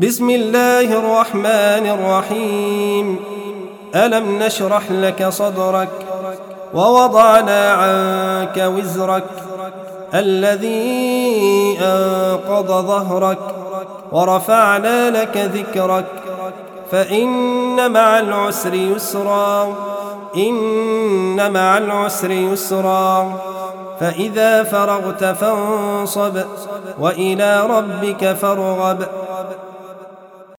بسم الله الرحمن الرحيم. ألم نشرح لك صدرك ووضعنا عنك وزرك الذي أنقض ظهرك ورفعنا لك ذكرك فإن مع العسر يسرا إن مع العسر يسرا فإذا فرغت فانصب وإلى ربك فارغب.